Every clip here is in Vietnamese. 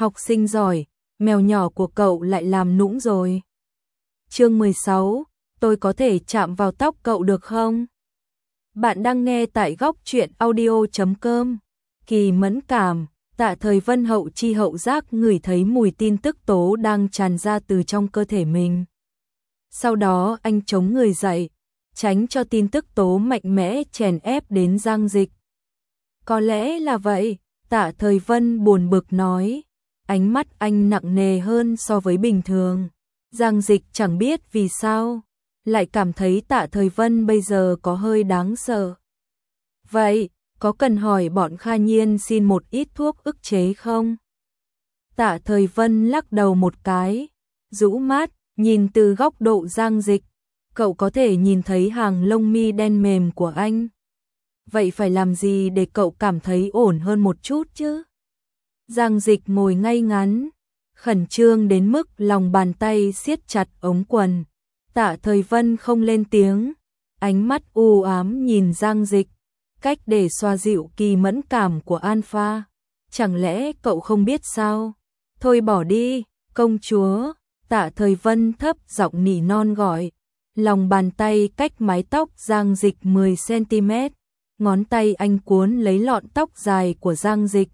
học sinh giỏi, mèo nhỏ của cậu lại làm nũng rồi. Chương 16, tôi có thể chạm vào tóc cậu được không? Bạn đang nghe tại góc truyện audio.com. Kỳ mẫn cảm, Tạ Thời Vân hậu chi hậu giác ngửi thấy mùi tin tức tố đang tràn ra từ trong cơ thể mình. Sau đó anh chống người dậy, tránh cho tin tức tố mạnh mẽ chèn ép đến Giang Dịch. Có lẽ là vậy, Tạ Thời Vân buồn bực nói, ánh mắt anh nặng nề hơn so với bình thường. Giang Dịch chẳng biết vì sao, lại cảm thấy Tạ Thời Vân bây giờ có hơi đáng sợ. Vậy, có cần hỏi bọn Kha Nhiên xin một ít thuốc ức chế không? Tạ Thời Vân lắc đầu một cái, rũ mắt, nhìn từ góc độ Giang Dịch, cậu có thể nhìn thấy hàng lông mi đen mềm của anh. Vậy phải làm gì để cậu cảm thấy ổn hơn một chút chứ? Giang Dịch ngồi ngay ngắn, khẩn trương đến mức lòng bàn tay siết chặt ống quần. Tạ Thời Vân không lên tiếng, ánh mắt u ám nhìn Giang Dịch, cách để xoa dịu kỳ mẫn cảm của Alpha. Chẳng lẽ cậu không biết sao? Thôi bỏ đi, công chúa. Tạ Thời Vân thấp giọng nỉ non gọi, lòng bàn tay cách mái tóc Giang Dịch 10 cm, ngón tay anh cuốn lấy lọn tóc dài của Giang Dịch.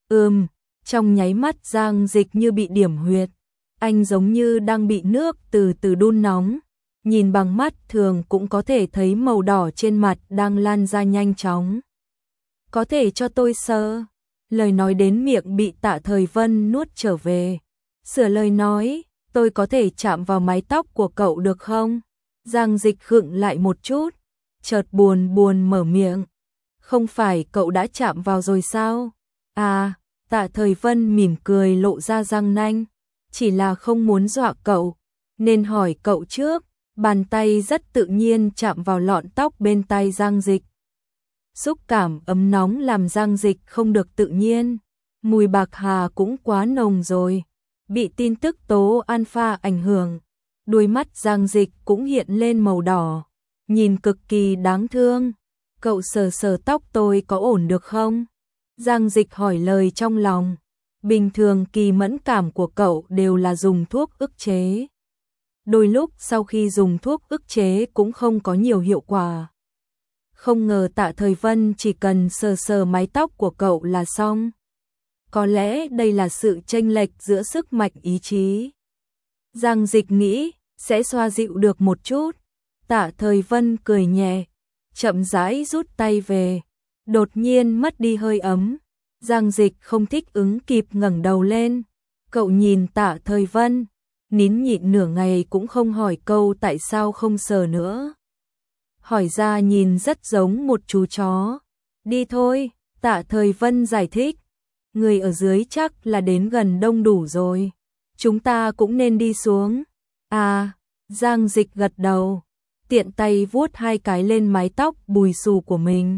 Trong nháy mắt Giang Dịch như bị điểm huyệt, anh giống như đang bị nước từ từ đun nóng, nhìn bằng mắt thường cũng có thể thấy màu đỏ trên mặt đang lan ra nhanh chóng. Có thể cho tôi sờ? Lời nói đến miệng bị Tạ Thời Vân nuốt trở về, sửa lời nói, tôi có thể chạm vào mái tóc của cậu được không? Giang Dịch khựng lại một chút, chợt buồn buồn mở miệng, không phải cậu đã chạm vào rồi sao? À, Tạ Thời Vân mỉm cười lộ ra răng nanh, chỉ là không muốn dọa cậu, nên hỏi cậu trước. Bàn tay rất tự nhiên chạm vào lọn tóc bên tai Giang Dịch. Xúc cảm ấm nóng làm Giang Dịch không được tự nhiên, mùi bạc hà cũng quá nồng rồi, bị tin tức tố alpha ảnh hưởng, đuôi mắt Giang Dịch cũng hiện lên màu đỏ, nhìn cực kỳ đáng thương. Cậu sờ sờ tóc tôi có ổn được không? Giang Dịch hỏi lời trong lòng, bình thường kỳ mẫn cảm của cậu đều là dùng thuốc ức chế. Đôi lúc sau khi dùng thuốc ức chế cũng không có nhiều hiệu quả. Không ngờ Tạ Thời Vân chỉ cần sờ sờ mái tóc của cậu là xong. Có lẽ đây là sự chênh lệch giữa sức mạnh ý chí. Giang Dịch nghĩ sẽ xoa dịu được một chút. Tạ Thời Vân cười nhẹ, chậm rãi rút tay về, đột nhiên mất đi hơi ấm. Giang Dịch không thích ứng kịp ngẩng đầu lên. Cậu nhìn Tạ Thời Vân, nín nhịn nửa ngày cũng không hỏi câu tại sao không sờ nữa. Hỏi ra nhìn rất giống một chú chó. Đi thôi, Tạ Thời Vân giải thích. Người ở dưới chắc là đến gần đông đủ rồi. Chúng ta cũng nên đi xuống. À, Giang Dịch gật đầu, tiện tay vuốt hai cái lên mái tóc bùi xù của mình.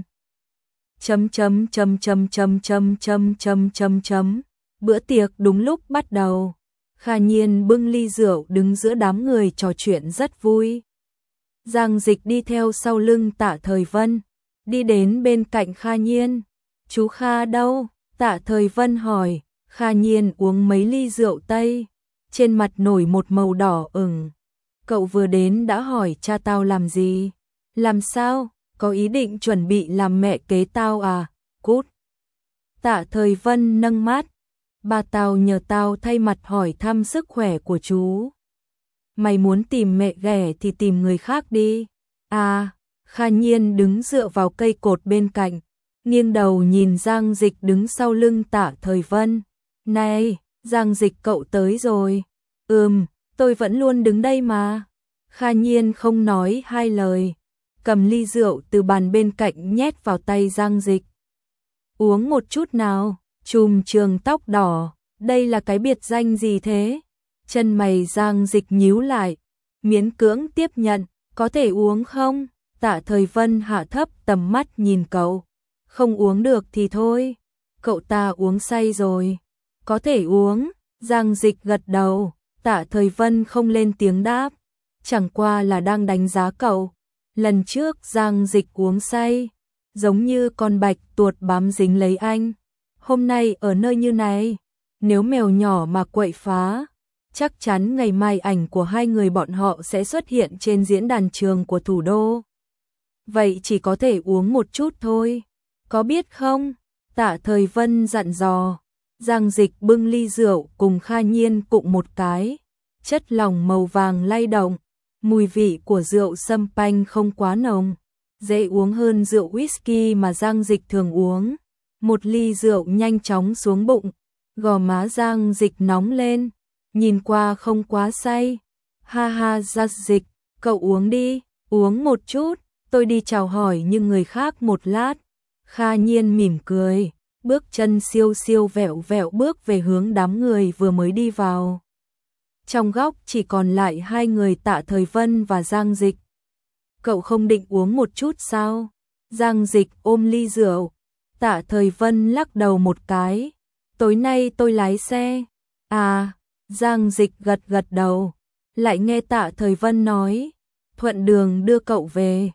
Bữa tiệc đúng lúc bắt đầu. Kha Nhiên bưng ly rượu đứng giữa đám người trò chuyện rất vui. Giang Dịch đi theo sau lưng Tạ Thời Vân, đi đến bên cạnh Kha Nhiên. Chú Kha đâu? Tạ Thời Vân hỏi. Kha Nhiên uống mấy ly rượu Tây, trên mặt nổi một màu đỏ ửng. Cậu vừa đến đã hỏi cha tao làm gì? Làm sao? Có ý định chuẩn bị làm mẹ kế tao à? Cút. Tạ Thời Vân nâng mắt. Ba tao nhờ tao thay mặt hỏi thăm sức khỏe của chú. Mày muốn tìm mẹ ghẻ thì tìm người khác đi. À, Kha Nhiên đứng dựa vào cây cột bên cạnh, nghiêng đầu nhìn Giang Dịch đứng sau lưng Tạ Thời Vân. Này, Giang Dịch cậu tới rồi. Tôi vẫn luôn đứng đây mà. Kha Nhiên không nói hai lời, cầm ly rượu từ bàn bên cạnh nhét vào tay Giang Dịch. Uống một chút nào. Trùm trường tóc đỏ, đây là cái biệt danh gì thế? Chân mày Giang Dịch nhíu lại, miễn cưỡng tiếp nhận, có thể uống không? Tạ Thời Vân hạ thấp tầm mắt nhìn cậu, không uống được thì thôi, cậu ta uống say rồi. Có thể uống, Giang Dịch gật đầu. Tạ Thời Vân không lên tiếng đáp, chẳng qua là đang đánh giá cậu. Lần trước Giang Dịch uống say, giống như con bạch tuột bám dính lấy anh. Hôm nay ở nơi như này, Nếu mèo nhỏ mà quậy phá, chắc chắn ngày mai ảnh của hai người bọn họ sẽ xuất hiện trên diễn đàn trường của thủ đô. Vậy chỉ có thể uống một chút thôi, có biết không? Tạ Thời Vân dặn dò. Giang Dịch bưng ly rượu cùng Kha Nhiên cụng một cái, chất lỏng màu vàng lay động, mùi vị của rượu sâm panh không quá nồng, dễ uống hơn rượu whisky mà Giang Dịch thường uống. Một ly rượu nhanh chóng xuống bụng, gò má Giang Dịch nóng lên, nhìn qua không quá say. Ha ha Giang Dịch, cậu uống đi, uống một chút, tôi đi chào hỏi những người khác một lát. Kha Nhiên mỉm cười, bước chân siêu siêu vẹo vẹo bước về hướng đám người vừa mới đi vào. Trong góc chỉ còn lại hai người Tạ Thời Vân và Giang Dịch. Cậu không định uống một chút sao? Giang Dịch ôm ly rượu. Tạ Thời Vân lắc đầu một cái. Tối nay tôi lái xe. À, Giang Dịch gật gật đầu. Lại nghe Tạ Thời Vân nói. Thuận đường đưa cậu về.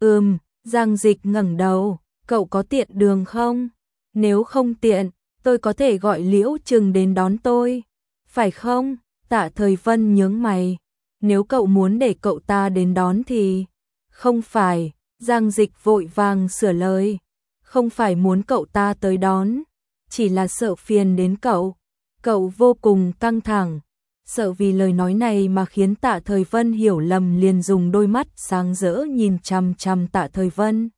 Giang Dịch ngẩng đầu. Cậu có tiện đường không? Nếu không tiện, tôi có thể gọi Liễu Trừng đến đón tôi. Phải không? Tạ Thời Vân nhướng mày. Nếu cậu muốn để cậu ta đến đón thì... Không phải, Giang Dịch vội vàng sửa lời. Không phải muốn cậu ta tới đón, chỉ là sợ phiền đến cậu. Cậu vô cùng căng thẳng, sợ vì lời nói này mà khiến Tạ Thời Vân hiểu lầm, liền dùng đôi mắt sáng rỡ nhìn chằm chằm Tạ Thời Vân.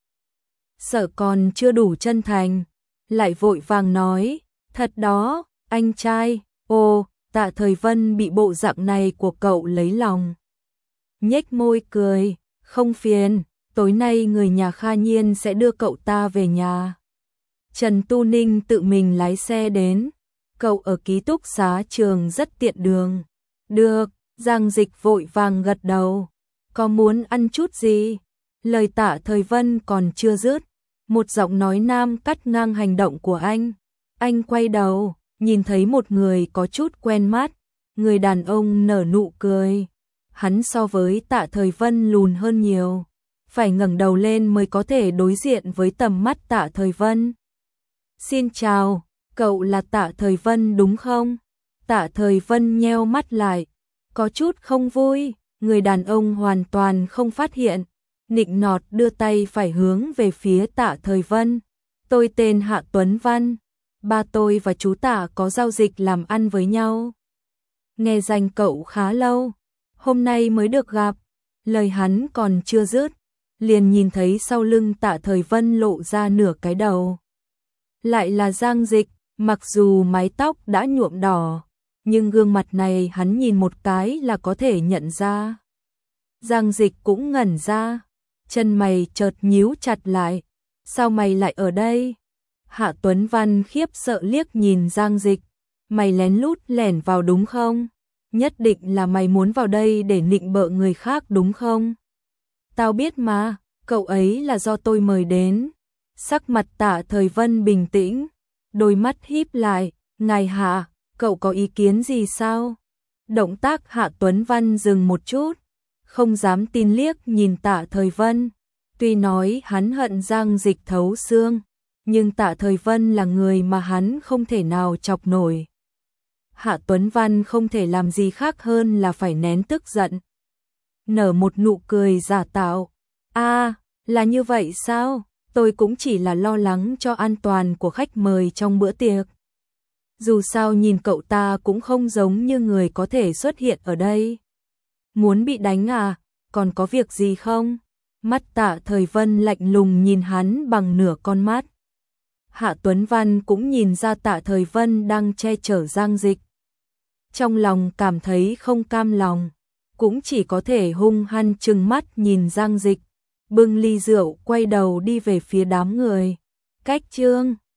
Sợ còn chưa đủ chân thành, lại vội vàng nói, thật đó, anh trai. Ồ, Tạ Thời Vân bị bộ dạng này của cậu lấy lòng. Nhếch môi cười, không phiền, tối nay người nhà Kha Nhiên sẽ đưa cậu ta về nhà. Trần Tu Ninh tự mình lái xe đến, cậu ở ký túc xá trường rất tiện đường. Được, Giang Dịch vội vàng gật đầu. Có muốn ăn chút gì? Lời Tạ Thời Vân còn chưa dứt, một giọng nói nam cắt ngang hành động của anh. Anh quay đầu, nhìn thấy một người có chút quen mắt, người đàn ông nở nụ cười. Hắn so với Tạ Thời Vân lùn hơn nhiều, phải ngẩng đầu lên mới có thể đối diện với tầm mắt Tạ Thời Vân. Xin chào, cậu là Tạ Thời Vân đúng không? Tạ Thời Vân nheo mắt lại, có chút không vui, người đàn ông hoàn toàn không phát hiện, nịnh nọt đưa tay phải hướng về phía Tạ Thời Vân. Tôi tên Hạ Tuấn Văn, ba tôi và chú Tạ có giao dịch làm ăn với nhau. Nghe danh cậu khá lâu, hôm nay mới được gặp. Lời hắn còn chưa dứt, liền nhìn thấy sau lưng Tạ Thời Vân lộ ra nửa cái đầu. Lại là Giang Dịch, mặc dù mái tóc đã nhuộm đỏ, nhưng gương mặt này hắn nhìn một cái là có thể nhận ra. Giang Dịch cũng ngẩn ra, chân mày chợt nhíu chặt lại. Sao mày lại ở đây? Hạ Tuấn Văn khiếp sợ liếc nhìn Giang Dịch. Mày lén lút lẻn vào đúng không? Nhất định là mày muốn vào đây để nịnh bợ người khác đúng không? Tao biết mà, cậu ấy là do tôi mời đến. Sắc mặt Tạ Thời Vân bình tĩnh, đôi mắt híp lại. Ngài Hạ, cậu có ý kiến gì sao? Động tác Hạ Tuấn Văn dừng một chút, không dám tin liếc nhìn Tạ Thời Vân. Tuy nói hắn hận Giang Dịch thấu xương, nhưng Tạ Thời Vân là người mà hắn không thể nào chọc nổi. Hạ Tuấn Văn không thể làm gì khác hơn là phải nén tức giận, nở một nụ cười giả tạo. Là như vậy sao? Tôi cũng chỉ là lo lắng cho an toàn của khách mời trong bữa tiệc. Dù sao nhìn cậu ta cũng không giống như người có thể xuất hiện ở đây. Muốn bị đánh à? Còn có việc gì không? Mắt Tạ Thời Vân lạnh lùng nhìn hắn bằng nửa con mắt. Hạ Tuấn Văn cũng nhìn ra Tạ Thời Vân đang che chở Giang Dịch. Trong lòng cảm thấy không cam lòng, cũng chỉ có thể hung hăng trừng mắt nhìn Giang Dịch, bưng ly rượu quay đầu đi về phía đám người. Cách chương